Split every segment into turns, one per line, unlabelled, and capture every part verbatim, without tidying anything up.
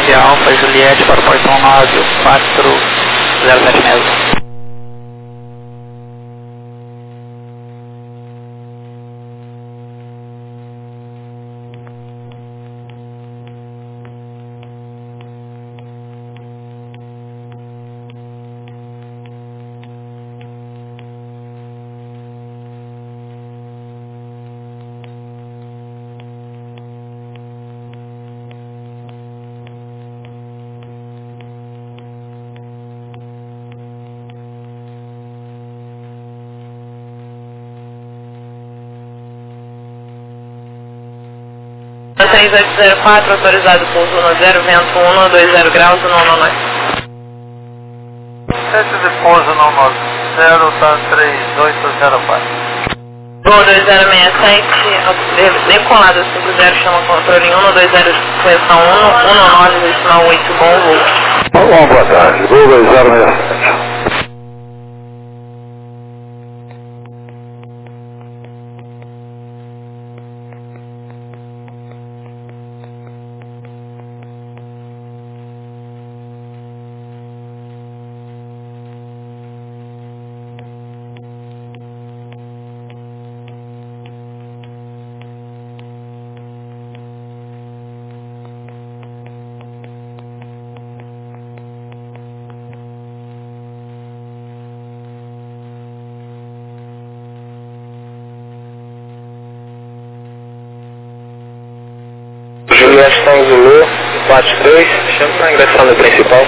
treze Alfa Juliette para o portão nove quatro zero sete mesmo.
três oito zero quatro, autorizado pouso no zero, vento um, dois zero graus, não, não, não.
sete de pouso no zero, tá três oito zero quatro.
Voo dois zero seis sete, decolado cinco zero, chama controle um, dois zero, correção um, um nove, decimal oito, bom voo.
Bom, boa tarde, voo dois zero seis sete. Juliette Tango Zulu, quatro três, chama para ingressar no principal.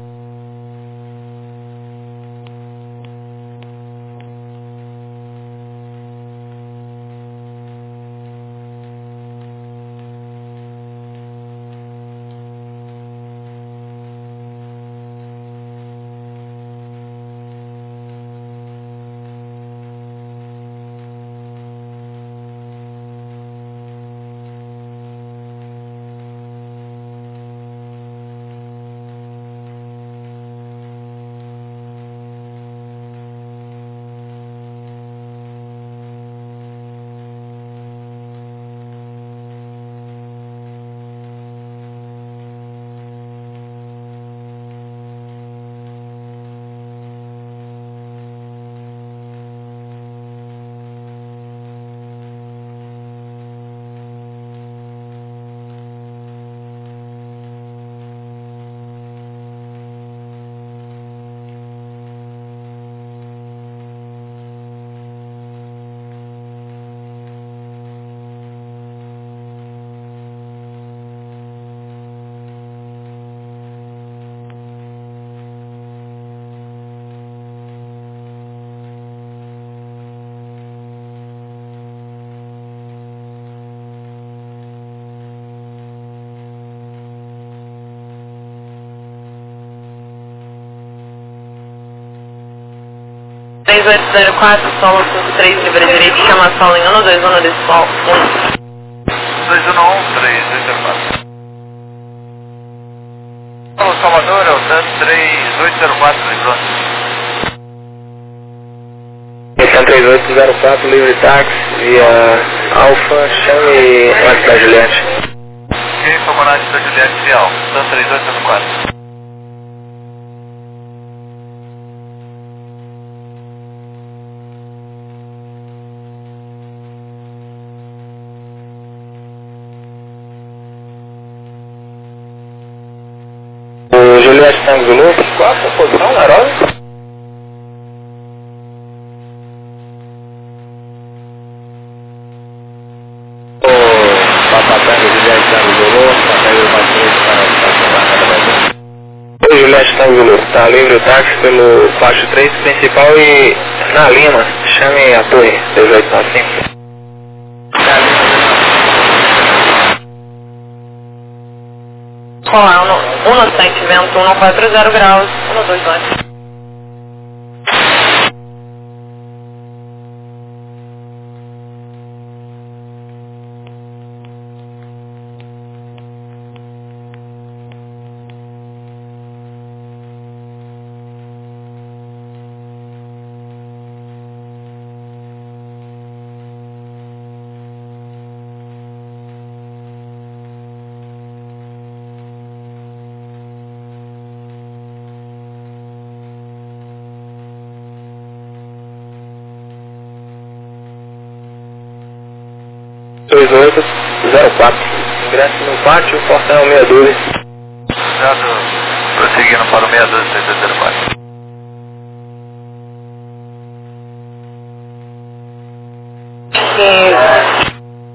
três oito zero quatro, solo cinco três, livre direito, chama solo em um, dois um, decimal um.
dois um um, três oito zero quatro. Alô, Salvador, é o Santos três oito zero quatro, lembrando. Esse é três oito zero quatro, livre táxi, via Alfa, chame antes da Juliette. Ok, comandante da Juliette via Alfa, Santos três oito zero quatro. O Juliette Tango Zulu, qual a sua posição na aeródromo? O Papatango Juliette Tango Zulu, Papatango Patrulha para estacionar na Brasil. O Juliette Tango Zulu, está livre o táxi pelo quatro três principal e na Lima, chame a torre dezoito nove cinco.
Olá, um no sete, vento um, quatro zero graus, um dois dois.
dois oito zero quatro. Ingresso no pátio, portão meia dúzia.
Prosseguindo para o meia dúzia seis zero quatro.
Que...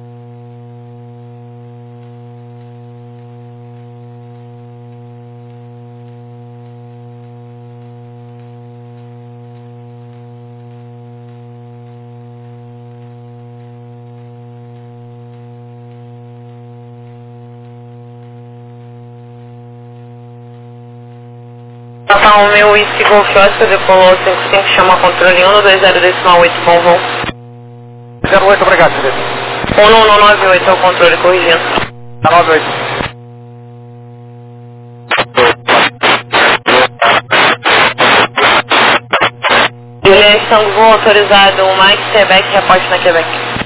Natal um meu whisky Golf Oscar decolou cinco cinco, chama controle um dois zero decimal oito, bom voo.
zero oito, obrigado, Felipe.
um um nove oito é o controle, corrigindo.
nove oito.
Juliette Tango voo autorizado, Mike Quebec, reporte na Quebec.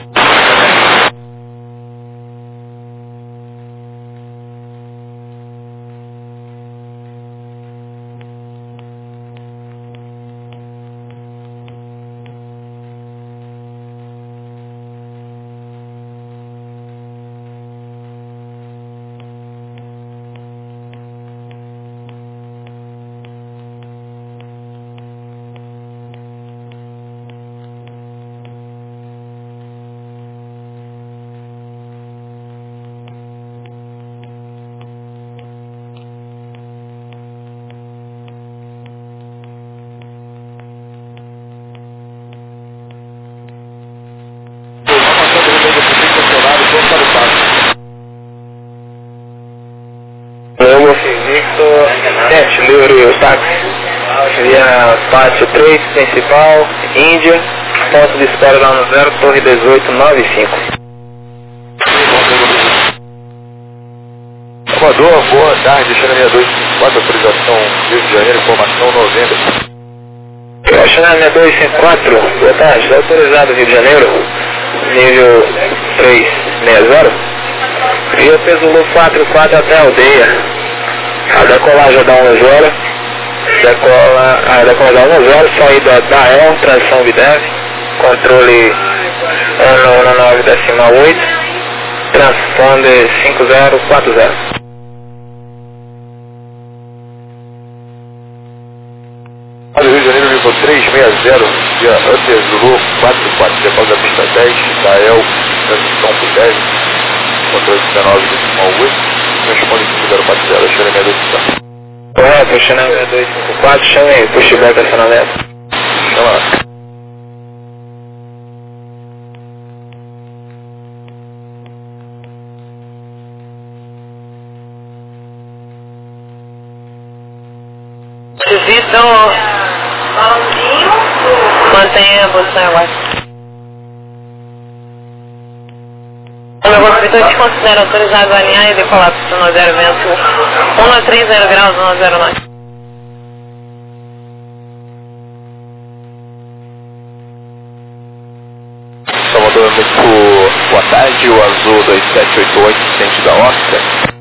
Victor, sete, livre o táxi, via pátio três, principal, Índia, ponto de espera lá no zero, torre dezoito nove cinco.
Salvador, boa tarde, Chanel dois cinco quatro, autorização Rio de Janeiro, informação novembro.
Chanel dois cinco quatro, boa tarde, está autorizado Rio de Janeiro, nível três seis zero, via Peso quatro quatro até a aldeia. A decolagem dá um zero, decola, a decolagem dá um zero, saída da E L, transição Videv, controle um um nove decimal oito, transponder cinco zero quatro zero.
Rio de Janeiro, nível três seis zero, via Under Zulu quatro quatro, depois da pista dez, da E L, transição Videv, controle dezenove decimal oito. Responde cinco zero quatro zero, Chanel dois cinco quatro.
Correto, Chanel dois cinco quatro, chame aí, pushback acionamento.
Chama.
Visita o... Mantenha a posição agora. O meu consultor te considera autorizado a alinhar e decolar para o zero vento um a três zero graus, um a zero nove.
Salvador, muito boa tarde, o Azul dois sete oito oito, centro da Oscar.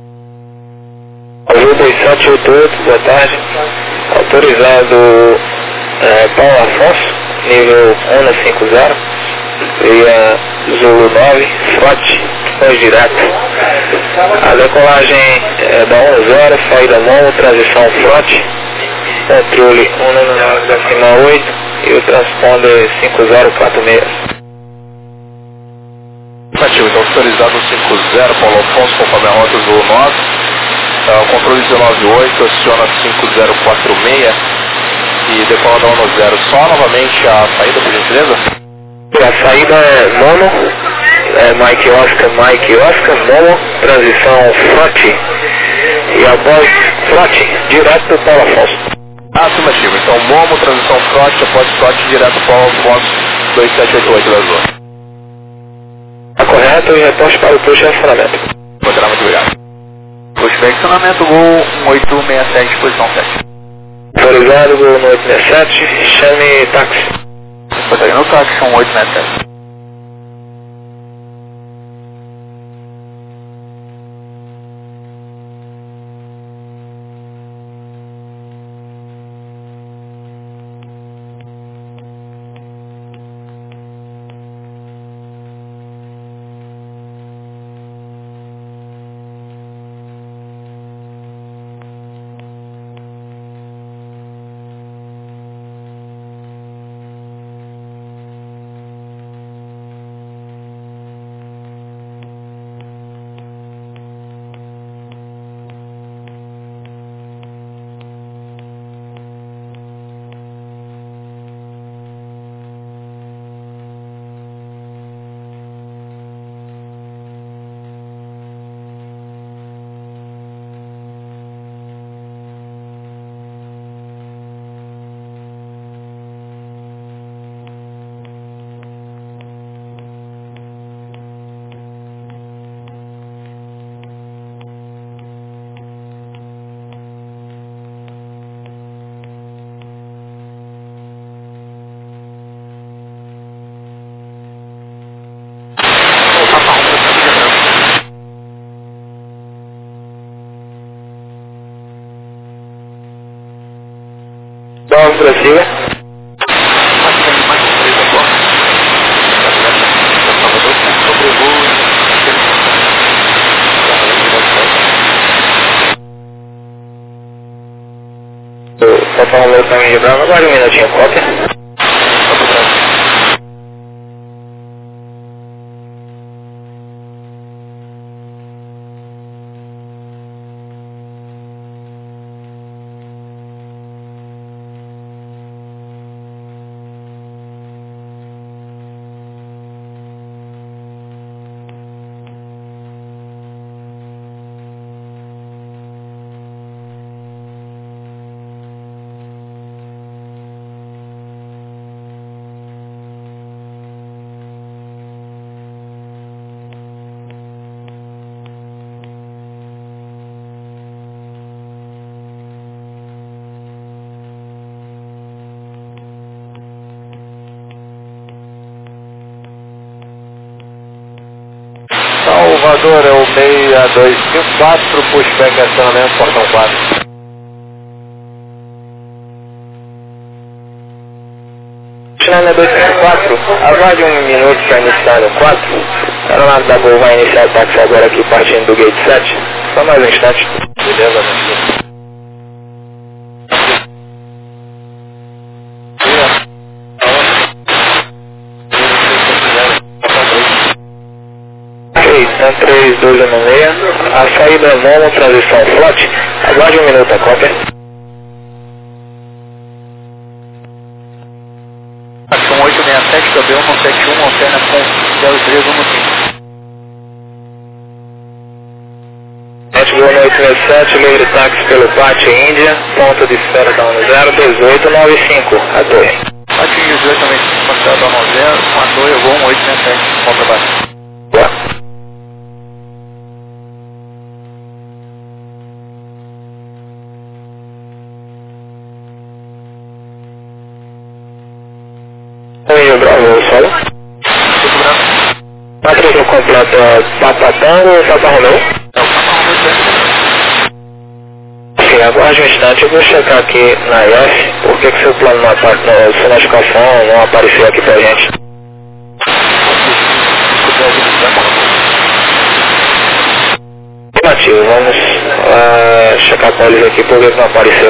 Azul dois sete oito oito, boa tarde, autorizado é, Paulo Afonso, nível um cinco zero, via Zulu nove, Frot, foi direto. A decolagem é da um zero, saída mono, transição Frot, controle um um nove decimal oito e o transponder cinco zero quatro seis.
Ativo, então autorizado cinco zero, Paulo Afonso, conforme a rota Zulu nove, uh, o controle dezenove oito, aciona cinco zero quatro seis e decola da um zero. Só novamente a saída, por gentileza?
A saída é mono, é Mike Oscar, Mike Oscar, mono, transição Frot e após Frot, direto do Paulo Afonso.
Afirmativo, então Momo, transição Frot, após Frot, direto do Paulo Afonso dois sete oito oito da zona.
Está correto e reposte para o push de acionamento.
Muito obrigado.
Push de acionamento, Gol um oito seis sete, posição sete.
Autorizado, Gol um oito seis sete, chame táxi.
Botei no táxi, um oito seis sete.
Vamos pra cima. Só para um outro caminho de Brava, agora um minutinho, cópia. Salvador é o seis dois cinco quatro, pushback acionamento, portão quatro. China dois cinco quatro, aguarde um minuto para iniciar no quatro. A aeronave da Gol vai iniciar o táxi agora aqui partindo do gate sete. Só mais um instante. Beleza, né? três dois um seis, a saída é mono, transição flot, aguarde um minuto a cópia.
Ação oito seis sete, W um sete um, alterna com zero três um cinco.
Netgol oito seis sete, livre táxi pelo Pátio Índia, ponto de espera da um zero dois oito nove cinco, a dois.
Pátio Índia dezoito também, passado da um zero, a dois, Gol um oito seis sete, volta baixo.
Boa. Oi, Bravo, solo. Matrícula completa Papa Tango ou Papa Romeu? Sim, aguarde um instante, eu vou checar aqui na I F, por que que seu plano não apareceu, sua notificação não apareceu aqui pra gente. Negativo, vamos uh, checar com eles aqui por que que não apareceu.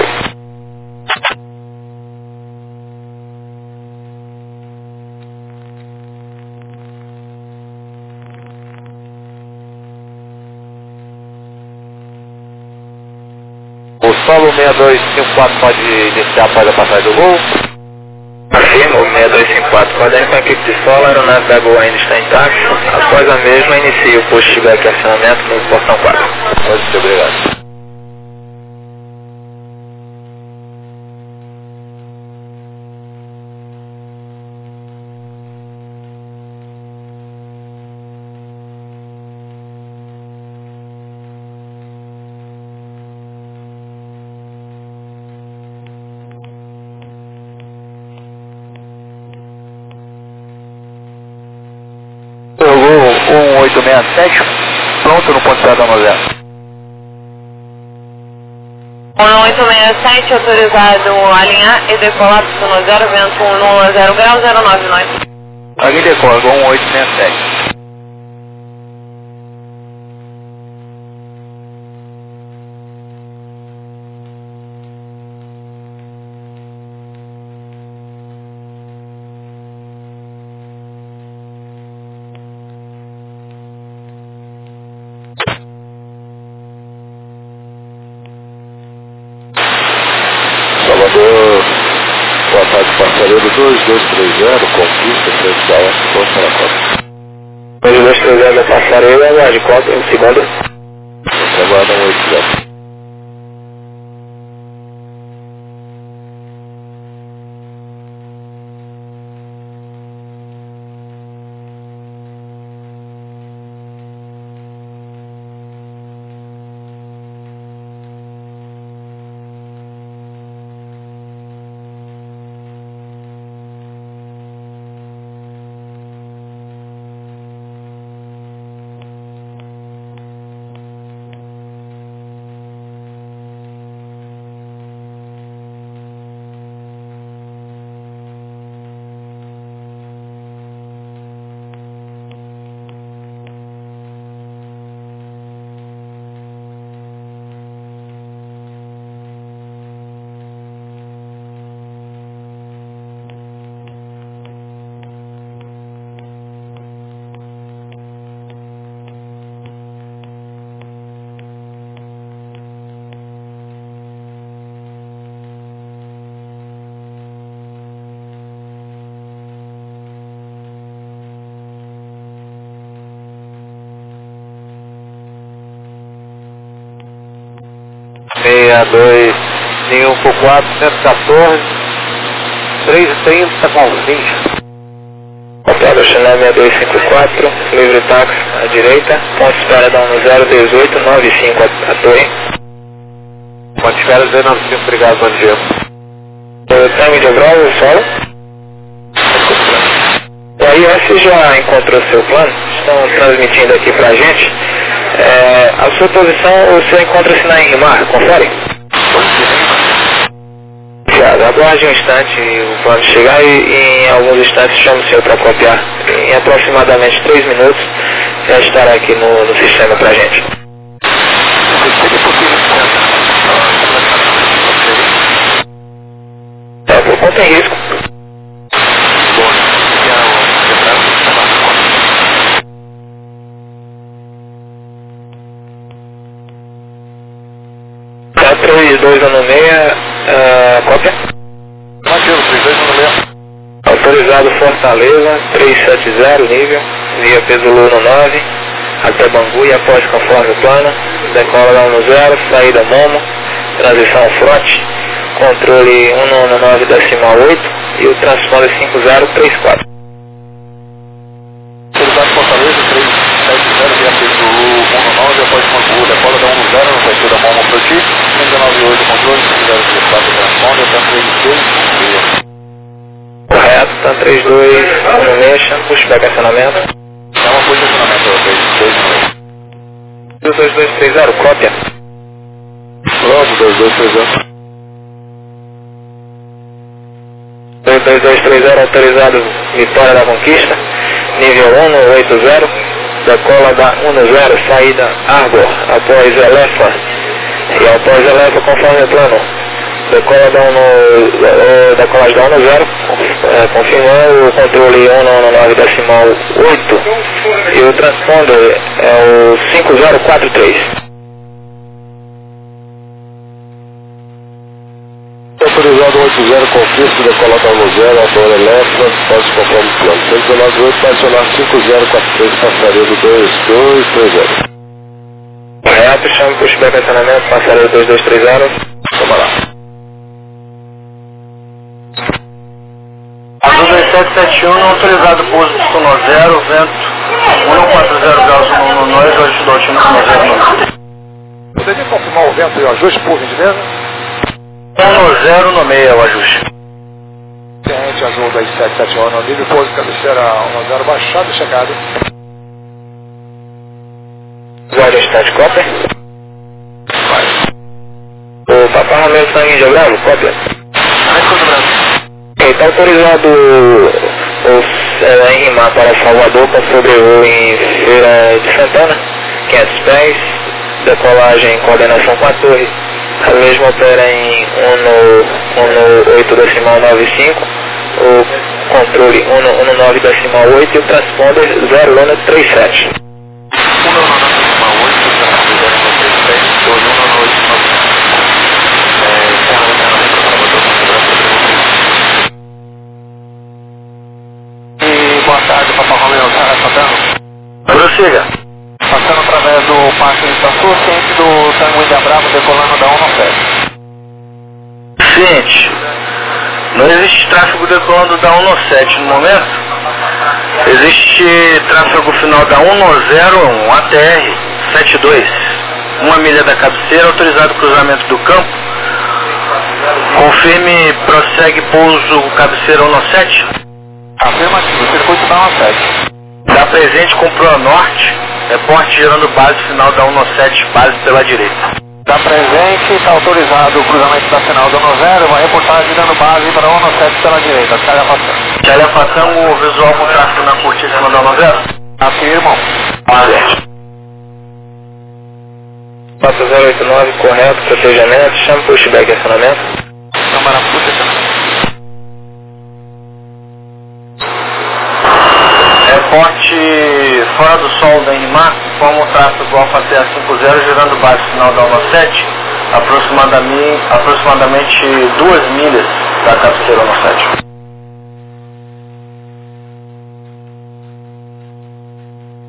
O solo seis dois cinco quatro pode iniciar após a passagem do Gol?
Afirma, o seis dois cinco quatro, coadendo com a equipe de solo, a aeronave da Gol ainda está intacta. Após a mesma, inicia o pushback acionamento no portão quatro.
Pode ser, obrigado.
um oito seis sete, pronto no ponto zero um zero.
um oito seis sete, autorizado a alinhar e decolar para o zero, vento um zero grau, zero nove nove.
Alguém decola, Gol um oito seis sete.
Salvador, boa tarde, passageiro dois dois três zero, conquista, frente da oeste, posto na costa.
dois dois três zero da passarela, aguarde cópia, um segundo.
Aguarda um oito zero.
seis dois um quatro, cento e quatorze, três e trinta com vinte. Copiado, Chanel seis dois cinco quatro, livre táxi à direita, ponto de espera da um zero dezoito nove cinco a, a torre. Ponto de espera zero nove cinco, obrigado, bom dia. O time de Bravo, solo. O A I S já encontrou seu plano, estão transmitindo aqui pra gente. É, a sua posição, você encontra-se na Enrimar, confere? Aguarde um instante o plano chegar e, e em alguns instantes chamo o senhor para copiar. Em aproximadamente três minutos já estará aqui no, no sistema para a gente. É, por conta em risco. Tá três dois um seis, uh, cópia?
Negativo, três dois um seis.
Autorizado Fortaleza, trezentos e setenta, nível, via Pesolô no nove, até Bangu e após conforme o plano, decola da um zero, saída Momo, transição Frote, controle cento e nove decimal oito e o transponder cinco zero três quatro.
Autorizado Fortaleza, trezentos e setenta, via Pesolô um nove, após Bangu, decola da um zero, saída Momo Frote, cento e nove oito, controle cinco zero três quatro, transponder, tá três dois.
Correto, tá três dois um mexa, pushback acionamento.
É uma coisa de acionamento, três dois um mexa.
dois dois três zero, cópia.
Pronto, dois dois três zero.
dois dois três zero, autorizado Vitória da Conquista, nível um oito zero, decola da um zero, saída Arbor, após Elefa, e após Elefa conforme o plano. Decola da um, decolagem da um zero, é, confirmando o controle cento e nove decimal oito e o transponder é o cinco zero quatro três.
Autorizado oito zero, confirma, decola da um zero, ator Eletra, pode conforme o plano. cento e nove oito, vai acionar cinco zero quatro três, passaria do dois dois três zero.
Correto, chame pushback acionamento, passaria dois dois três zero.
Toma lá.
Azul dois sete sete um, autorizado pouso de Suno zero, vento um quatro zero graus no nós, hoje do time Suno zero.
Poderia confirmar o vento e o ajuste, por gentileza?
um zero no meio, o ajuste.
Cliente Azul dois sete sete um, nível pouso cabeceira um zero, baixada e chegada.
Guarda instante, cópia. O Papai Romeu Sangue de Bravo, cópia. Está autorizado o é, Enrimar para Salvador com sobrevoo em Feira de Santana, quinhentos pés, decolagem em coordenação com a torre, a mesma opera em um oito decimal nove cinco, o controle um nove decimal oito e o transponder zero um três sete.
Boa tarde, Papai Romeu, cara, Santana.
Prossiga.
Passando através do Parque de Itaçu, ciente do Tanguim da Bravo, decolando da um sete.
Seguinte, não existe tráfego decolando da um sete no momento. Existe tráfego final da um zero um, A T R setenta e dois, uma milha da cabeceira, autorizado cruzamento do campo. Confirme, prossegue pouso cabeceira um sete.
Afirmativo, circuito da um sete.
Dá presente com Pro Norte, reporte gerando base final da um sete, base pela direita.
Dá presente, está autorizado o cruzamento da final da um zero, vai reportar girando base para um sete pela direita, Tchalha Fação.
Tchalha Fação, o visual com tráfego na cortíssima da um zero?
Afirmam.
Alerte. quatro zero oito nove, correto, protejamento, chama pushback e acionamento.
Câmara puta.
Reporte fora do sol da Enrimar, como o tráfego Alfa T A cinco zero, gerando base final da um sete, aproximadamente, aproximadamente duas milhas da cabeceira um sete.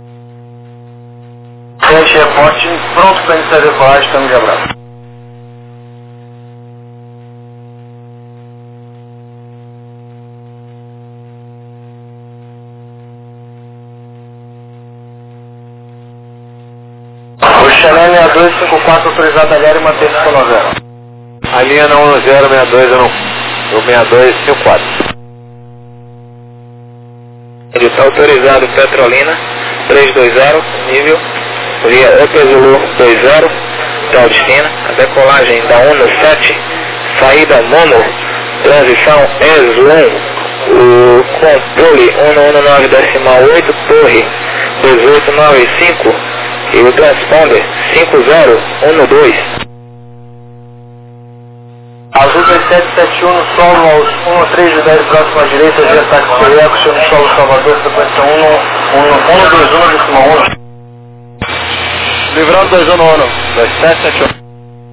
Gente, reporte pronto para iniciar a decolagem, estamos de abraço. dois cinco quatro autorizado a galera e manter esse no zero.
A linha na um zero seis dois no seis dois cinco quatro.
Ele está autorizado Petrolina três dois zero, nível via Epezulu dois zero, Claudistina, a decolagem da Uno sete, saída Mono, transição E S um, o controle um um nove decimal oito, torre dezoito noventa e cinco e o transponder cinco zero um dois. Azul dois sete sete um no solo aos um três dez próximo à direita, via táxi Coreco, chama no solo Salvador, frequência um dois um decimal um.
Livrando dois um um, dois sete sete um.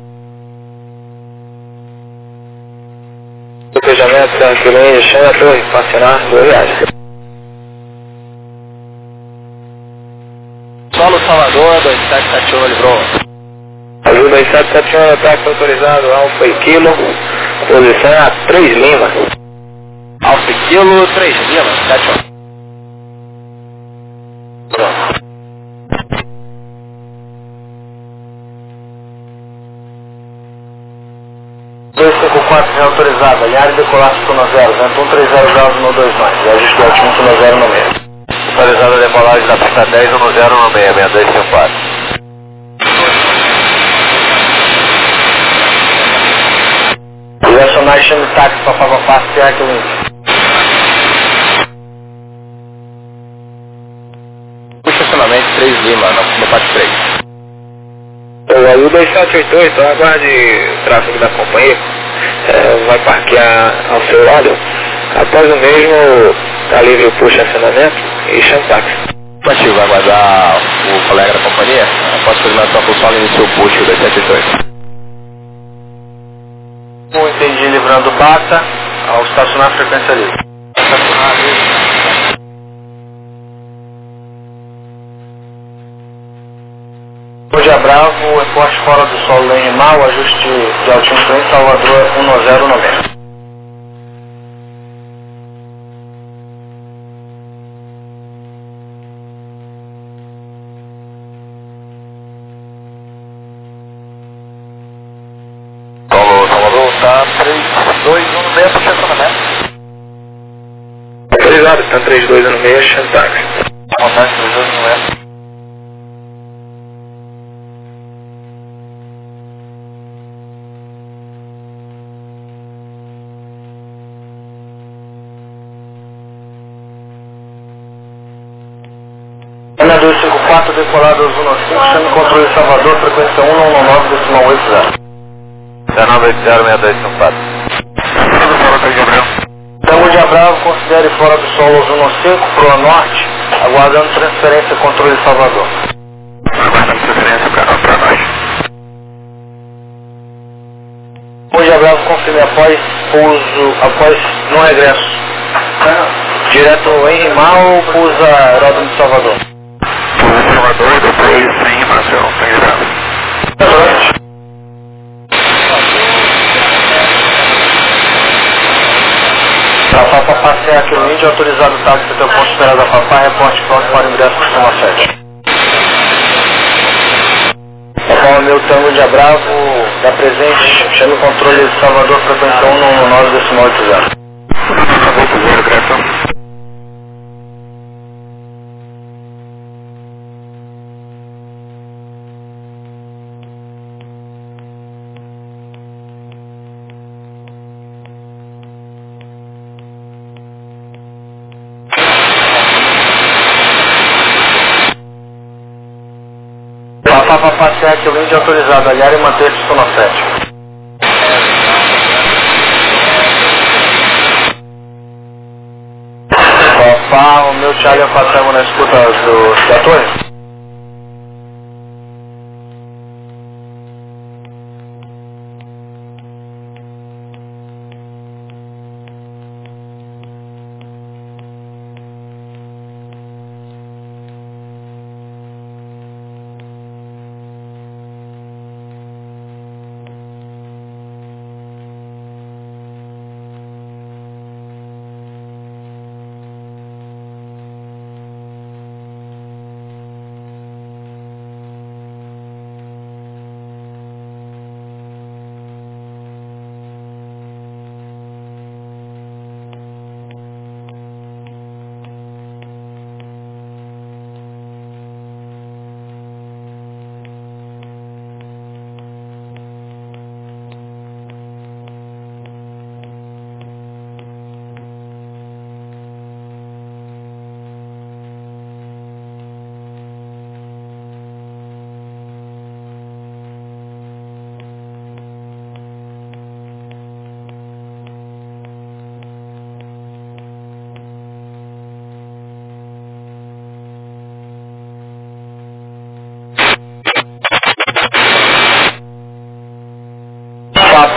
Despejamento, São Quilômetro, chama a torre, passionar, duas viagens.
Solo Salvador, dois sete sete um, livrou.
Azul dois sete sete um, ataque autorizado, Alfa e Kilo, posição a três Lima.
Alfa e Kilo, três Lima, sete um.
dois cinco quatro já autorizado, alinhar e decolar no zero, vento um três zero graus no dois mais, e ajuste o altímetro no zero no meio.
Autorizado a decolagem da pista dez um zero no seis seis dois cinco quatro.
Direcionais chame táxi para Papapá, Seattle Wind.
Estacionamento três Lima, no, no pátio três.
O Azul dois sete oito oito, aguarde o tráfego da companhia, é, vai parquear ao seu lado. Após o mesmo, está livre para o estacionamento e chame táxi.
Ativo, vai aguardar o colega da companhia. Após a coordenação com o solo, iniciou o push dois sete oito oito.
Um entendi, livrando Bata, ao estacionar a frequência livre. Estacionar livre. Hoje é Bravo, reporte fora do solo em Rimal, ajuste de altímetro em Salvador um zero no meio.
Solo Salvador, tá três dois um no meio, estacionamento.
Autorizado, está três dois no meio, chame táxi.
Contato três dois no meio.
Ana dois cinco quatro, decolado aos um cinco, chame controle Salvador, frequência um um nove decimal oito zero.
dezenove oito zero seis dois cinco quatro.
Tamo de Bravo, considere fora do solo aos um cinco, proa norte, aguardando transferência controle Salvador.
Aguardando transferência para nós.
Tamo de Bravo, confirme após pouso, após no regresso. Direto em Rimal, pousa aeródromo de Salvador.
Salvador, depois em Marcelo, tá ligado?
A Papa passeia aqui no índio, autorizado o táxi até o ponto esperado da Papá, reporte pronto para o ingresso do sistema sete. Papá, meu Tango de Bravo, dá presente, chame o controle de Salvador, frequência um um nove decimal oito zero.
oito zero, graças.
Papa passeia aqui o índio, autorizado aliar e manter o sistema sete. Papá, o meu Charlie Alfa na escuta do, da torre.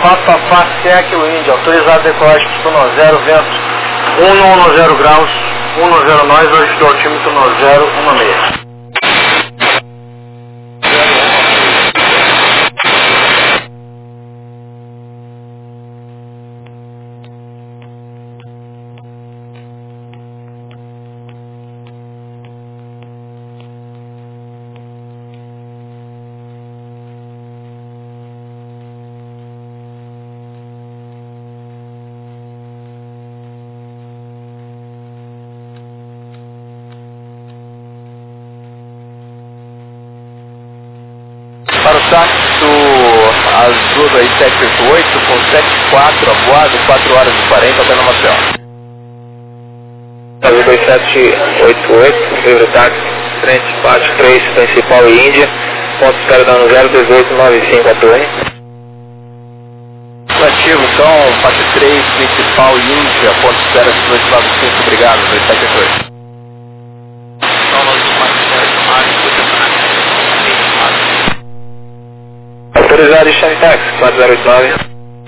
Papa Pasec, o Índia, autorizado decolagem pistão zero, vento um zero graus, um zero nós, hoje do altímetro zero um seis.
Para o táxi Azul aí sete oito oito com sete quatro avoado, quatro horas e quarenta até no Maceió.
Azul dois sete oito oito, livre táxi, frente Pátio três, principal e Índia, ponto de espera dando zero dois oito nove cinco a torre.
Ativo, então, Pátio três, principal e Índia, ponto de espera dois nove cinco, obrigado, dois sete oito oito.
Autorizado Xane Táxi, quatro zero oito nove.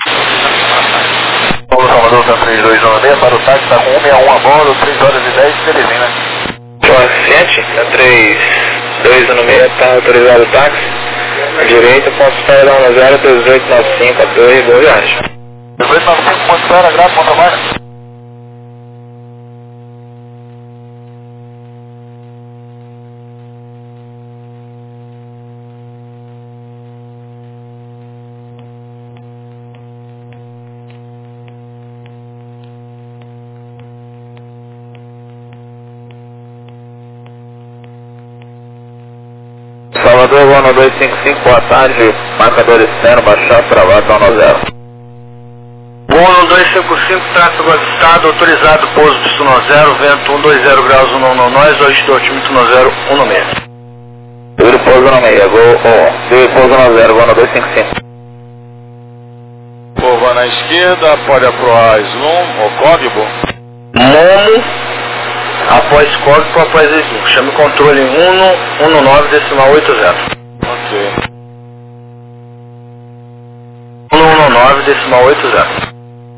Paulo Salvador, três dois um seis, para o táxi, está com um seis um a bordo, três horas e dez, Teresina.
Consciente, três dois um seis, está autorizado o táxi. À direita, ponto de espera dando zero dois oito nove cinco a torre, boa viagem.
dois oito nove cinco, ponto de espera, grato, bom trabalho.
Salvador, Gono dois cinco cinco, boa tarde, marcador externo, baixar, travado, dono zero.
Gono dois cinco cinco, tráfego avistado, autorizado, pouso pistão zero, vento um dois zero graus, um não nós, hoje do altímetro zero um seis.
Livre pouso no meio, gol um, livre pouso no zero, Gono dois cinco cinco.
Curva na esquerda, pode aproar Slum, ou código.
Momo, após código, após Slum. Chame controle um um nove decimal oito zero.
Ok.
um um nove decimal oito zero.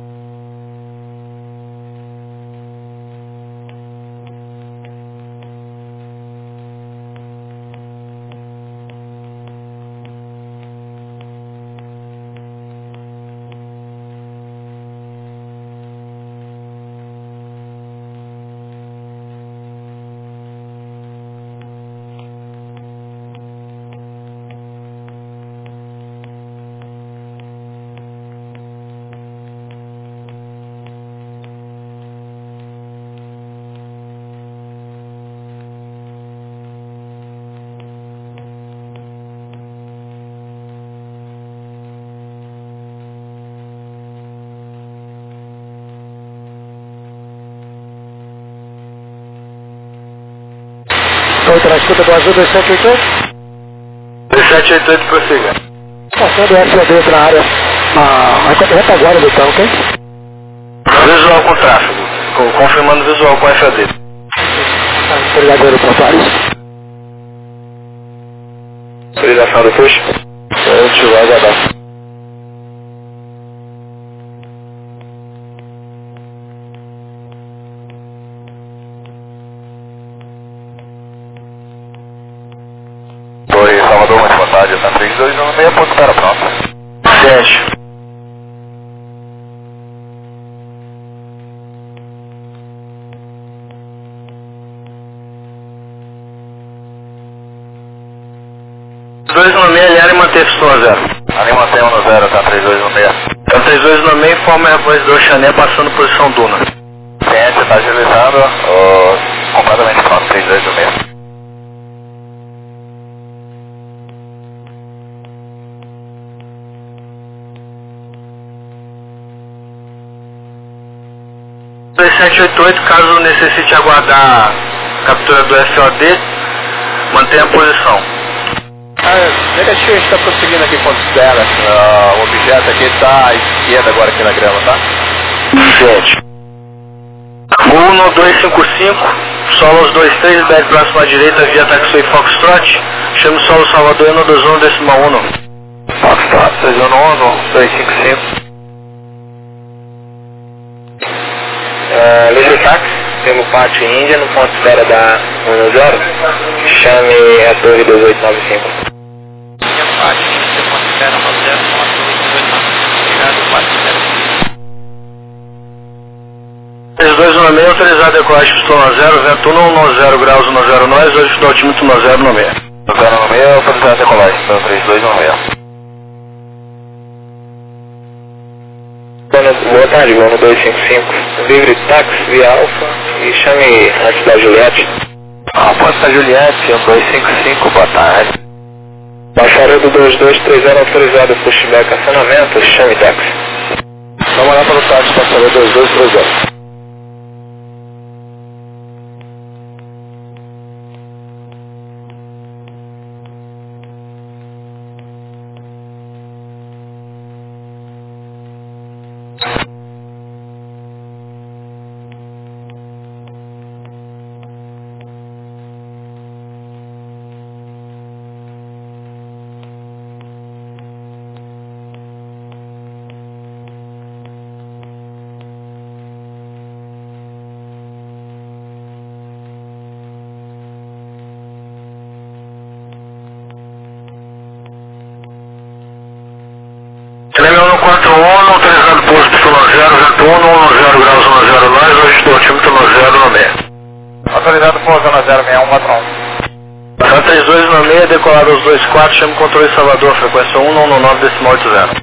Outra escuta do Azul dois sete oito oito?
dois sete oito oito, prossiga.
Passando S O D para a área, a retaguarda do tal, ok?
Visual com tráfego, com, confirmando visual com F A D.
Obrigado, aeroportuários.
Autorização do push.
Certo, vai aguardar. Oi, Salvador, muito boa tarde, está três dois um seis, ponto para pronto.
Sérgio. dois um seis, alinhar e manter pistão zero.
Ali mantém um no zero, tá três dois um seis.
Então três dois um seis, forma a voz do Xané passando posição Duna.
Ciente, está agilizando, oh, completamente pronto, três dois um seis.
dois sete oito oito, caso necessite aguardar a captura do F O D, mantenha a posição.
Ah, negativo, a gente está prosseguindo aqui com espera. Uh, o objeto aqui está à esquerda agora aqui na grama, tá?
Sete. um dois cinco cinco, solo os dois três, dez próximo à direita, via Taxway Foxtrot. Chame o solo Salvador no dois um decimal um.
Foxtrot, dois um um, dois cinco cinco. pelo pátio Índia, no ponto de espera da um zero, chame a torre dezoito noventa e cinco.
Índia, pátio Índia, ponto de espera um zero, com a torre dezoito noventa e cinco, obrigado, quatro zero cinco.
três dois um seis, autorizado decolagem pistão zero, vento um, zero graus, um zero nós, hoje do altímetro um zero no meio.
um zero no meio, autorizado decolagem pistão três dois um seis.
Boa tarde, voo dois cinco cinco, livre táxi via Alfa e chame a cidade Juliette.
Ah, Posta Juliette, um dois cinco cinco, boa tarde.
Baixarudo dois dois três zero, autorizado pushback acionamento, chame táxi.
Vamos lá para o táxi, Baixarudo dois dois três zero.
Leme um quatro um, autorizado pouso pistão zero, vento um, zero graus, um zero nós, hoje do altímetro um zero no meio.
Autorizado pouso zero seis um quatro um.
São três dois um seis, decolado aos dois quatro, chame controle Salvador, frequência um nove nove, decimal oito zero.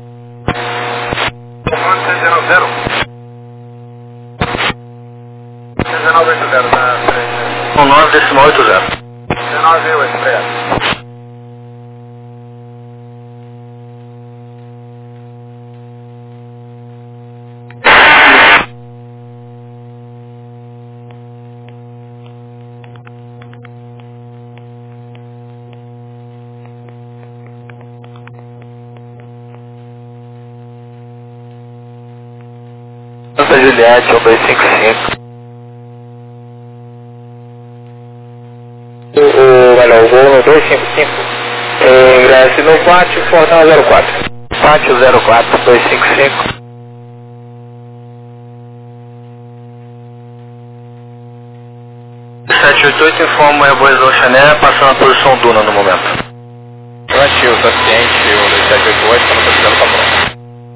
um zero dezenove oito zero, tá?
um nove, decimal oito zero.
dezenove oito, obrigado.
Santa Juliette, um dois cinco cinco. O, o, olha, o voo no dois cinco cinco, é, ingresse no pátio, portão zero quatro. Pátio zero quatro, dois cinco cinco.
sete oito oito, informa o Reboizão Chané, passando a posição Duna no momento.
Ativo, tá ciente, o dois sete oito oito, estamos precisando para pronto.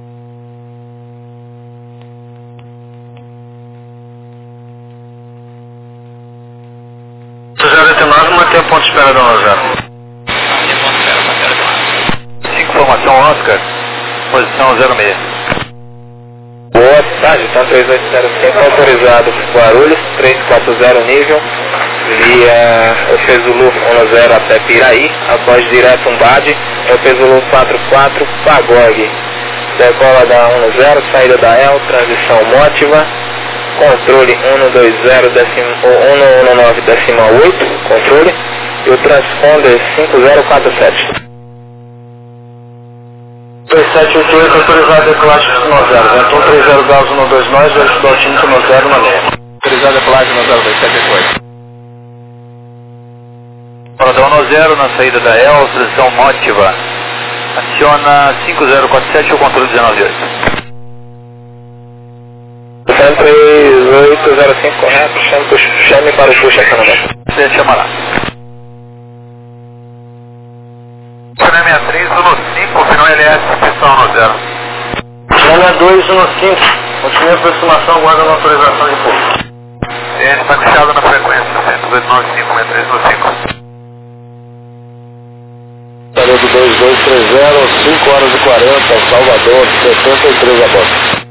zero oito nove, mantém ponto de espera da um zero.
Mantém ponto de espera, zero oito nove.
cinco, formação Oscar, posição zero seis.
Boa tarde, então três oito zero cinco, autorizado Guarulhos, três quatro zero nível, via Efezulu um zero até Piraí, após direto um B A D, Efezulu quatro quatro, Pagog, decola da um zero, saída da E L, transição mótiva, controle um dois zero, um um nove, decimal oito, controle, e o transponder cinco zero quatro sete.
dois sete oito oito, autorizado decolagem no zero, vento um três zero graus, um dois nós, hoje do altímetro no zero na meia.
Autorizado decolagem no zero dois sete oito oito. Paradão no zero, na saída da E L, transição mótiva. Aciona cinco zero quatro sete, o controle dezenove oito.
três oito zero cinco, correto, chame, chame para o push acionamento.
Você chama lá. Chame sessenta e três, um cinco, final L S, pistão no zero.
Chame dois um cinco, continue a aproximação, guarda na autorização de pouso.
Ele está fechado na frequência, cento e dois nove cinco, sessenta e três um cinco.
Saludo dois dois três zero, cinco horas e quarenta, Salvador, setenta e três a bordo.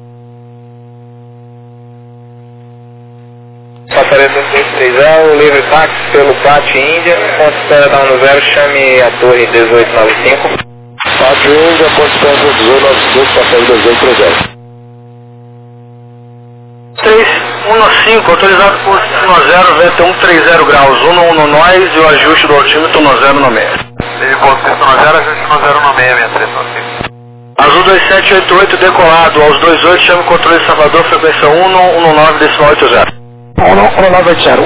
Passaredo dois dois três zero, livre táxi pelo Pátio Índia, ponto de espera da um zero, chame a torre dezoito noventa e cinco. Pátio Índia, ponto de espera dezoito noventa e cinco, passaredo dezoito três zero.
três um cinco, autorizado posto zero, vento um três zero graus, um no nós e o ajuste do altímetro no zero no meio.
Ele posto no zero, ajuste no zero no meio, sessenta e três um cinco.
Azul dois sete oito oito, decolado aos dois oito, chame o controle Salvador, frequência um um nove, decimal oito zero.
um nove oito zero.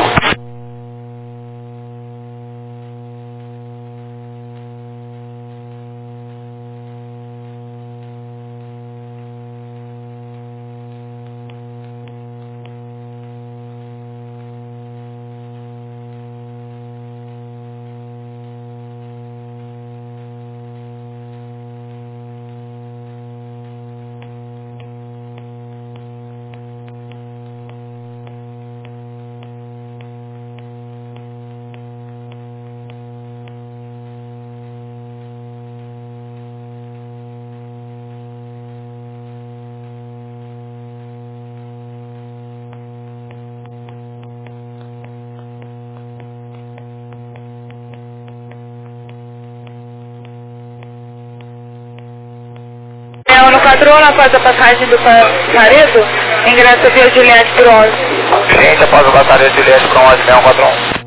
Patroa, após a passagem do Paredo, ingressa via Juliette por onze.
Gente, após a batalha de Juliette para onze, um quatro um.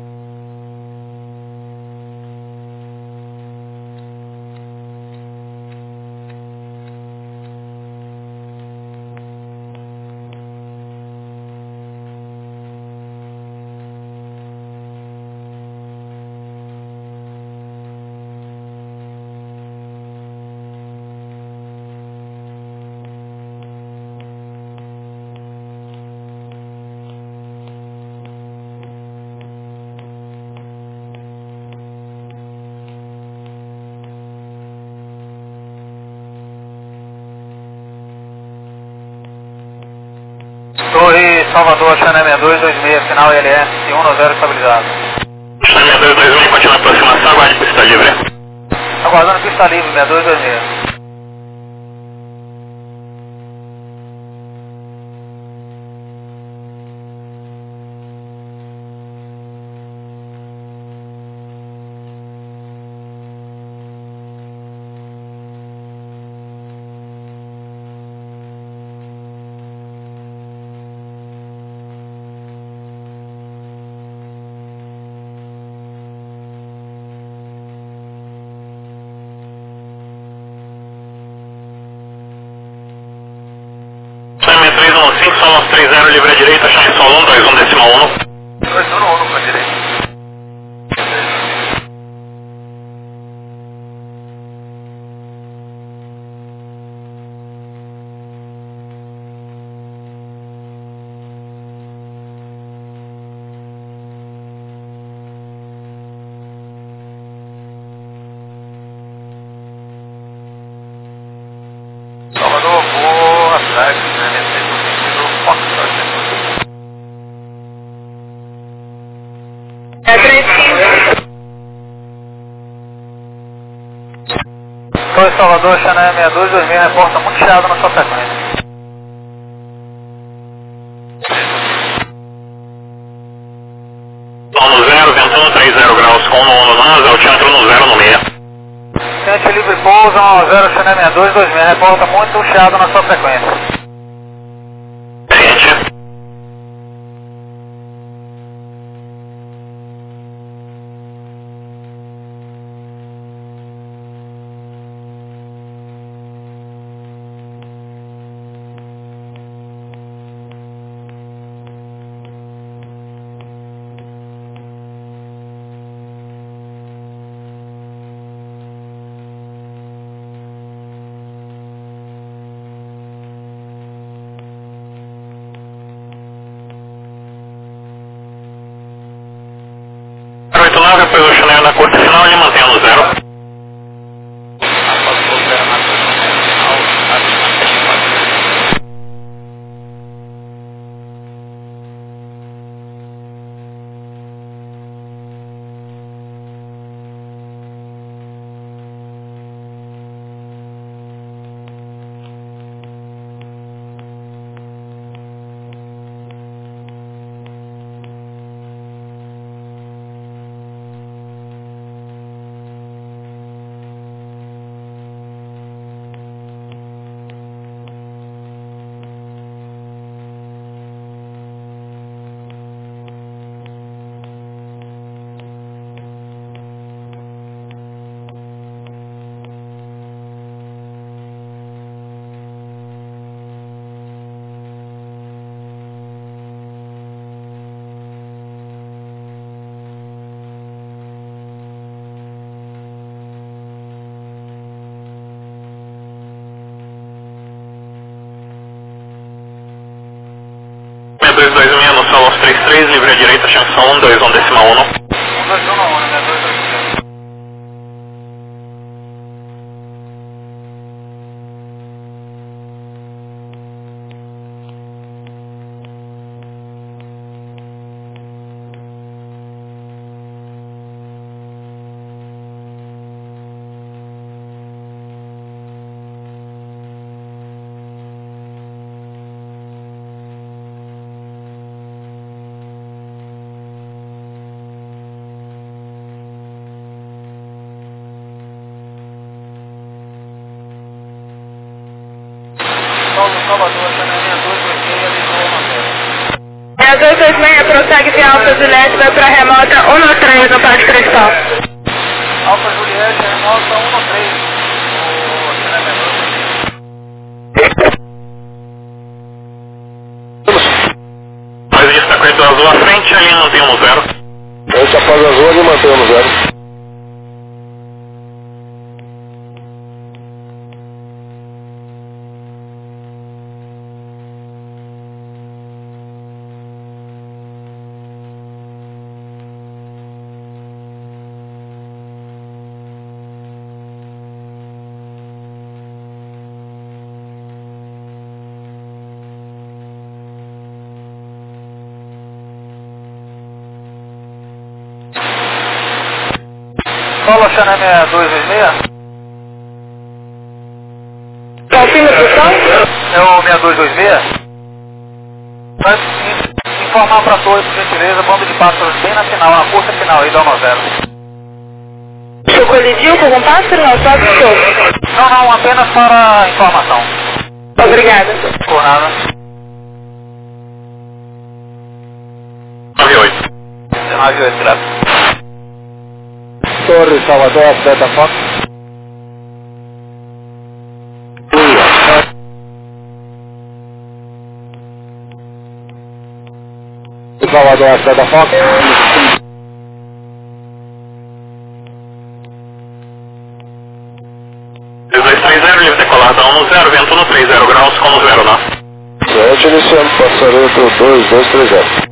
Torre Salvador, China sessenta e dois vinte e seis, final L S um zero estabilizado.
China sessenta e dois vinte e seis, continua a aproximação, aguarde pista livre.
Aguardando pista livre, sessenta e dois vinte e seis.
Somos três zero, livre à direita, chave Sol um, dois um decimal um.
dois um um para a direita. Salvador, vou atrás, né?
É três cinco.
Torre Salvador, China sessenta e dois vinte e seis, reporta muito chiado na sua frequência.
No zero, ventando três zero graus, com no nós, altimetro no zero no meio.
Gente livre pousa, um zero, China sessenta e dois vinte e seis, reporta muito chiado na sua frequência.
Gente. oito nove, depois o chanel na curta final, ele mantém no zero. dois dois seis no Sol três três, livre à direita, chance um, dois um decimal um.
um dois um um, né? dois dois seis. Salvador, Sanaria dois dois seis, Lisboa,
É dois dois seis, prossegue de Alfa Juliette, vai para remota um no três no pátio principal.
Alfa Juliette, remota um no três, o Sanaria
Mas isso está com esse azul à frente, ali não tem um zero.
Esse após azul ali mantemos zero.
Fala, Xanané dois dois seis.
Confirma o som?
É o seis dois dois seis. Vai in- informar para todos, por gentileza, bando de pássaros bem na final, na curta final aí, dá um zero.
O senhor colidiu com algum pássaro? Não, só do show.
Não, não, apenas para informação.
Obrigada.
Por nada.
nove oito.
nove oito, graças.
Torre Salvador, Delta Fox. Salvador, Delta Fox.
dois dois três zero, livre decolada um no zero, vento no três zero graus, como zero lá.
sete, iniciando passareto dois dois três zero.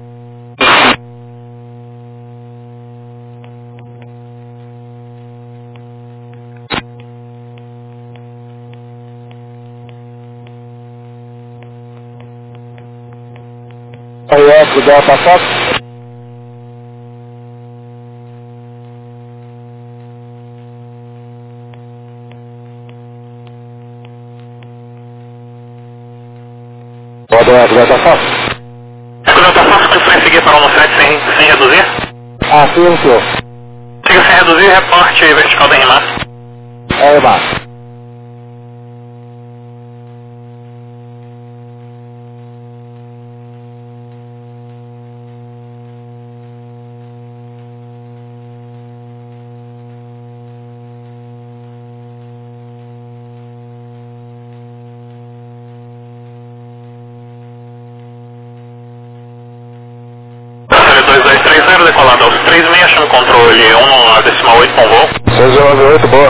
R F Delta Fox. Pode ir, Delta Fox.
É que o Delta Fox que vai seguir para um sete sem, sem reduzir?
Ah, sim, senhor.
Siga sem reduzir, reporte vertical da R M A S.
É, Mar.
dois dois três zero, decolado aos três seis, achando controle um na decimal oito com voo.
seis nove oito, boa.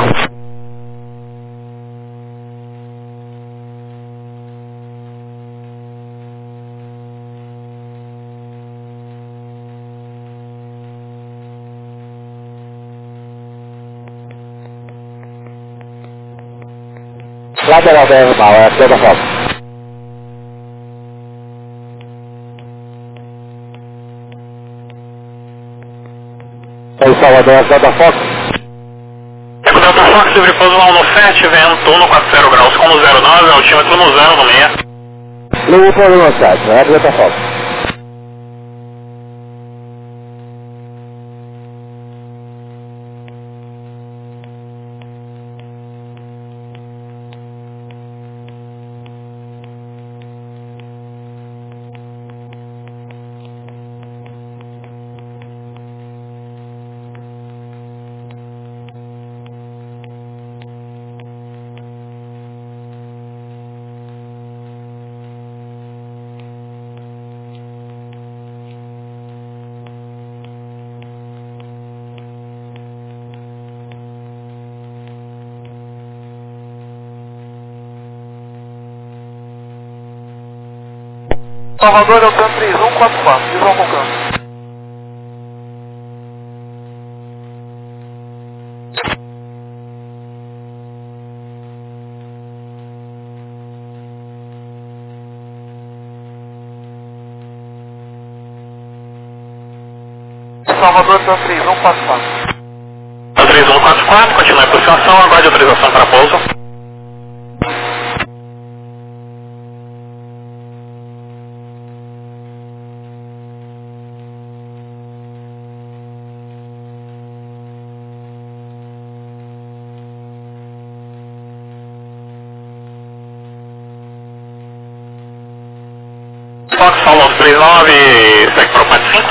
Lateral da animal, é a Delta Fox. Aí, Salvador, Delta Fox.
É que o Delta Fox livre pouso um no sete, vento um no quatro zero graus, como zero nove, altímetro no zero no meia.
Ligue para o sete, é a Delta Fox.
Salvador, é o Tan três um quatro quatro, visão com câmbio. Salvador, Tan três um quatro quatro.
três um quatro quatro, continue a aproximação, aguarde autorização para pouso. Fox Solo três nove, segue para o Pat cinco.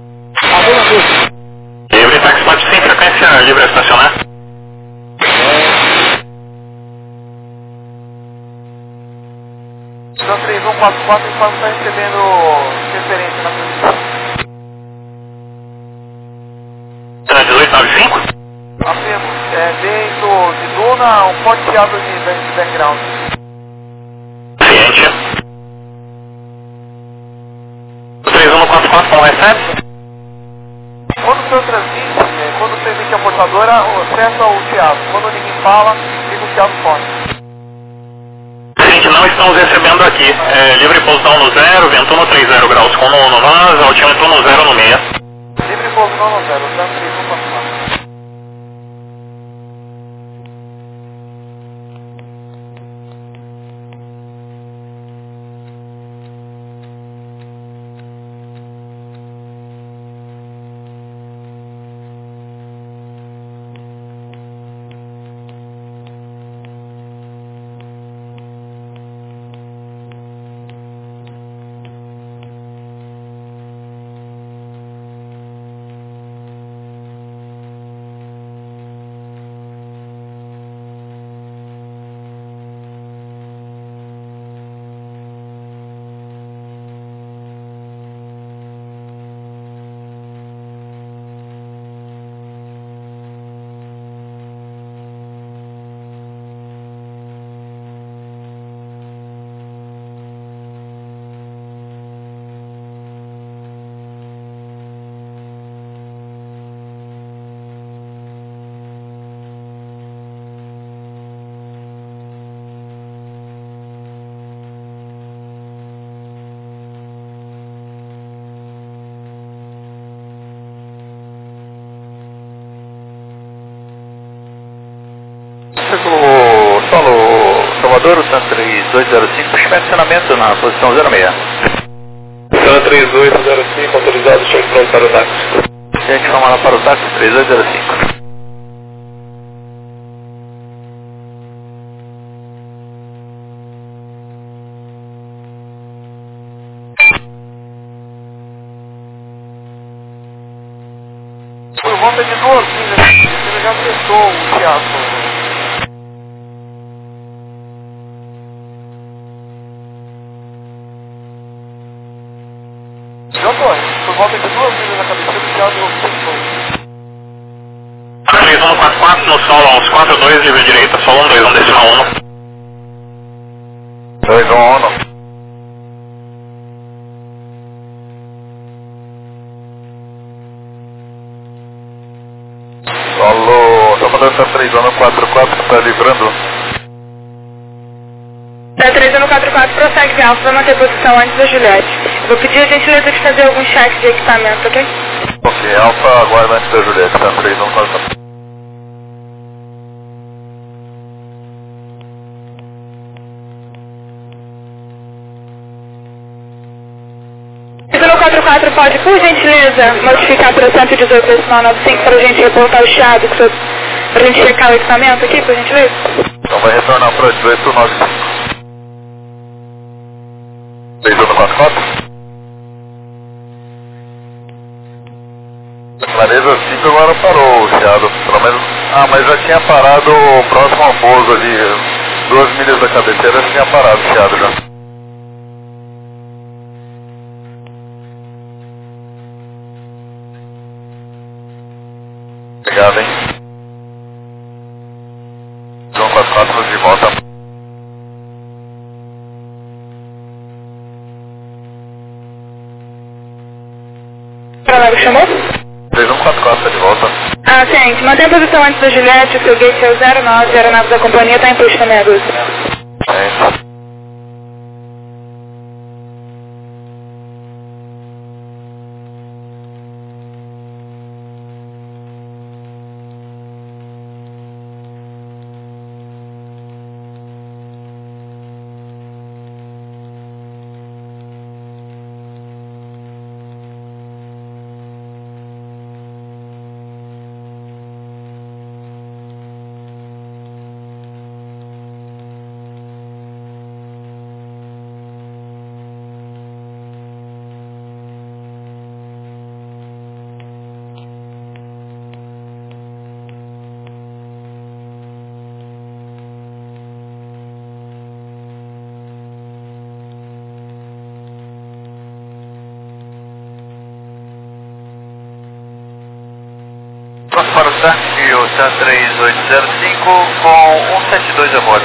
Livre, táxi Pat cinco, frequência livre a estacionar.
Então três um quatro quatro, informa que está recebendo referência na posição.
dezoito nove cinco.
Afirmo, é, dentro de Duna, um forte chiado de, de background.
Ciente. três um quatro quatro, como recebe?
Quando o senhor transmite, é, quando você emite a portadora, cessa o chiado. Quando ninguém fala, fica o chiado forte.
Ciente, não estamos recebendo aqui. É, livre posição no zero, vento no trinta graus com no, no nós, altímetro no zero no meia.
Livre posição no zero, tanto três um quatro quatro.
O solo Salvador, o Santa três oito zero cinco, puxa acionamento na posição zero seis.
Santa três oito zero cinco, autorizado, cheque pronto para o táxi.
Gente, vamos lá para o táxi três oito zero cinco.
Por volta de duas milhas, ele já testou o chiado. Já foi. Por volta de duas milhas na cabeceira, o chiado testou.
três um quatro quatro no solo uns quatro dois, livre direita, solo um dois um decimal um.
dois um um. Solo Salvador, Santa três um quatro quatro, está livrando.
Da três um quatro quatro, prossegue de alfa, vai manter posição antes da Juliette. Vou pedir a gentileza de fazer algum check de equipamento, ok?
Ok, Alfa, aguarda antes da Juliette, Santa três um quatro quatro.
três um quatro quatro, pode, por gentileza, modificar para cento e dezoito decimal noventa e cinco para a gente reportar o chiado, para a gente checar o equipamento aqui, por gentileza?
Então vai retornar para dezoito nove cinco. três um quatro quatro. Clareza cinco agora parou o chiado, pelo menos. Ah, mas já tinha parado próximo ao pouso ali, duas milhas da cabeceira já tinha parado o chiado já. Obrigado, hein? João quatro quatro de volta.
Para chamou?
três um quatro quatro de volta.
Ah, gente, mantém a posição antes da Juliette, o seu gate é o zero nove, a aeronave da companhia está em push também, Augusto.
É.
Delta três oito zero cinco com um sete dois a bordo.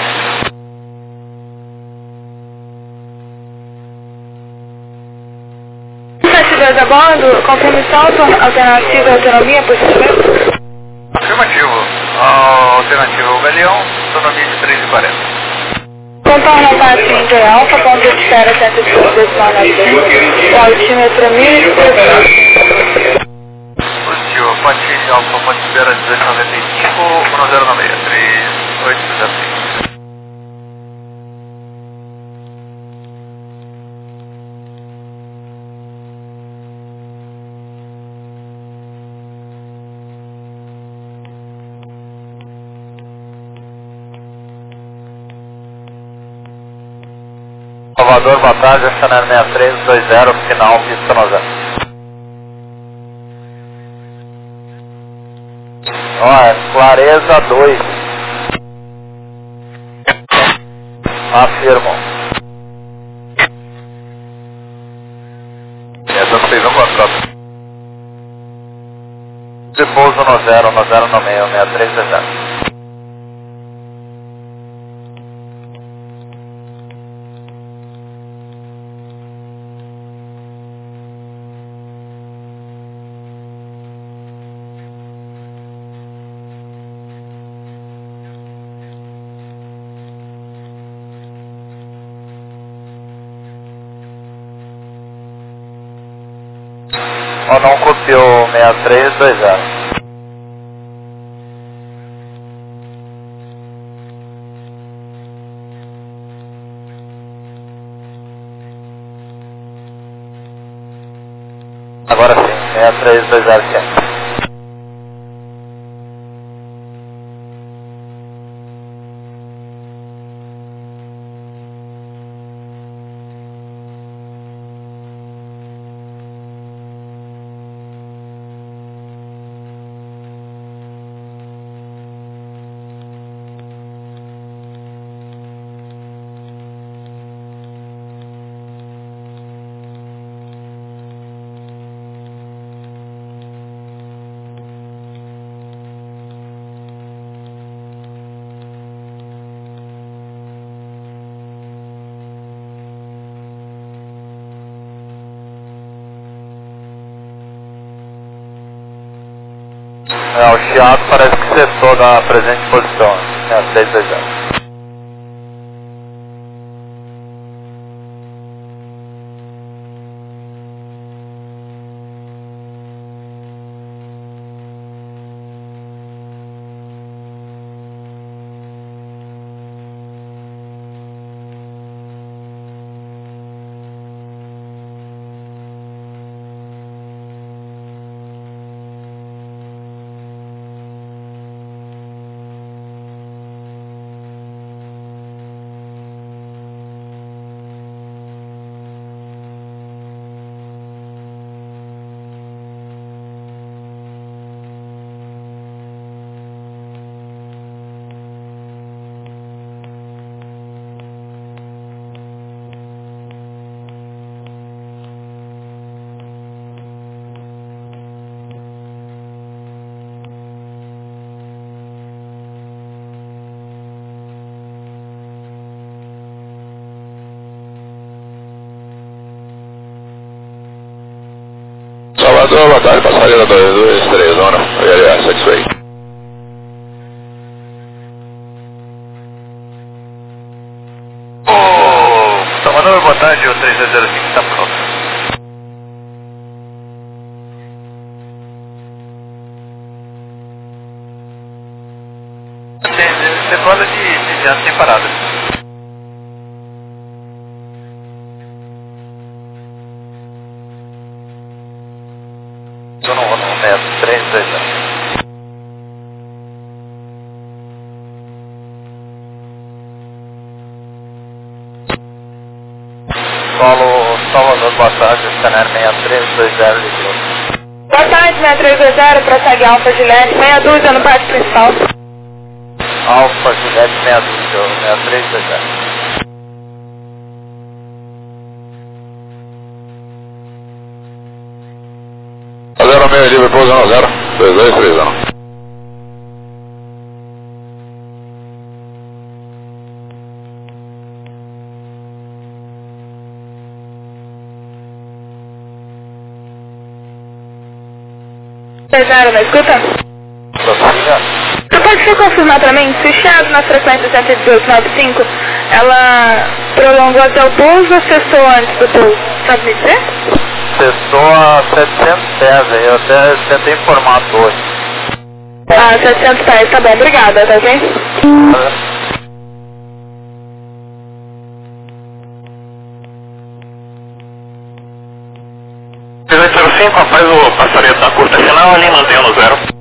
um sete dois a bordo, confirme salto, alternativa e autonomia, por gentileza.
Afirmativo. A alternativa ao Galeão, autonomia de três e quarenta.
Contorno abaixo Inter Alfa, ponto de espera cento e cinco decimal novecentos, altímetro mil e trezentos.
Positivo, Apache Alfa, ponto de espera dezoito noventa e cinco, um zero nove seis, três oito zero cinco.
Salvador, boa tarde, Chanel seis três dois zero, final, pista nove zero. Ó, é clareza dois. Afirmo. Essa vocês vão gostar. Repouso no zero, no zero no meio, seis três dois zero. Ou não copiou seis três dois zero. Agora sim, seis três dois zero sim. É, o chiado parece que cessou da presente posição. É, seis dois zero.
Salvador, boa tarde, passageiro dois dois três, zona, V L S, X-Ray.
Ô, Salvador, boa tarde, o três dois zero cinco está pronto. Decola de desviado sem parada.
Zona um, seis três dois zero. Solo Salvador, boa tarde, Scanner seis três dois zero, ligou.
Boa tarde, seis três dois zero, prossegue Alfa Juliette, meia dúzia no pátio principal.
Alfa Juliette meia dúzia, seis três dois zero.
zero meio livre, pouso no zero, dois dois três zero.
dois zero, me escuta? Você pode só confirmar pra mim se o chiado na frequência cento e dezoito ponto noventa e cinco, ela prolongou até o pouso ou cessou antes do pouso? Sabe me dizer?
Cessou a setecentos pés, aí eu até tentei informar a torre.
Ah, setecentos pés, tá bom, obrigada, tá ok?
É.
três oito zero cinco, após o passareio da curta final ali, mantendo zero.